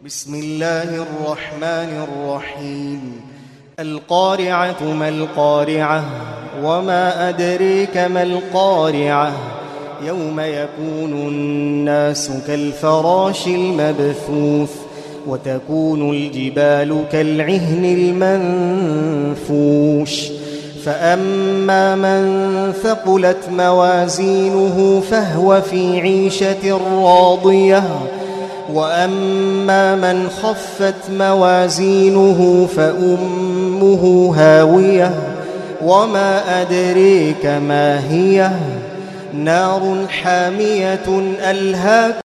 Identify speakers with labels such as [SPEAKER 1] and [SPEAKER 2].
[SPEAKER 1] بسم الله الرحمن الرحيم القارعة ما القارعة وما أدريك ما القارعة يوم يكون الناس كالفراش المبثوث وتكون الجبال كالعهن المنفوش فأما من ثقلت موازينه فهو في عيشة راضية وأما من خفت موازينه فأمه هاوية وما أدريك ما هي نار حامية ألهاكم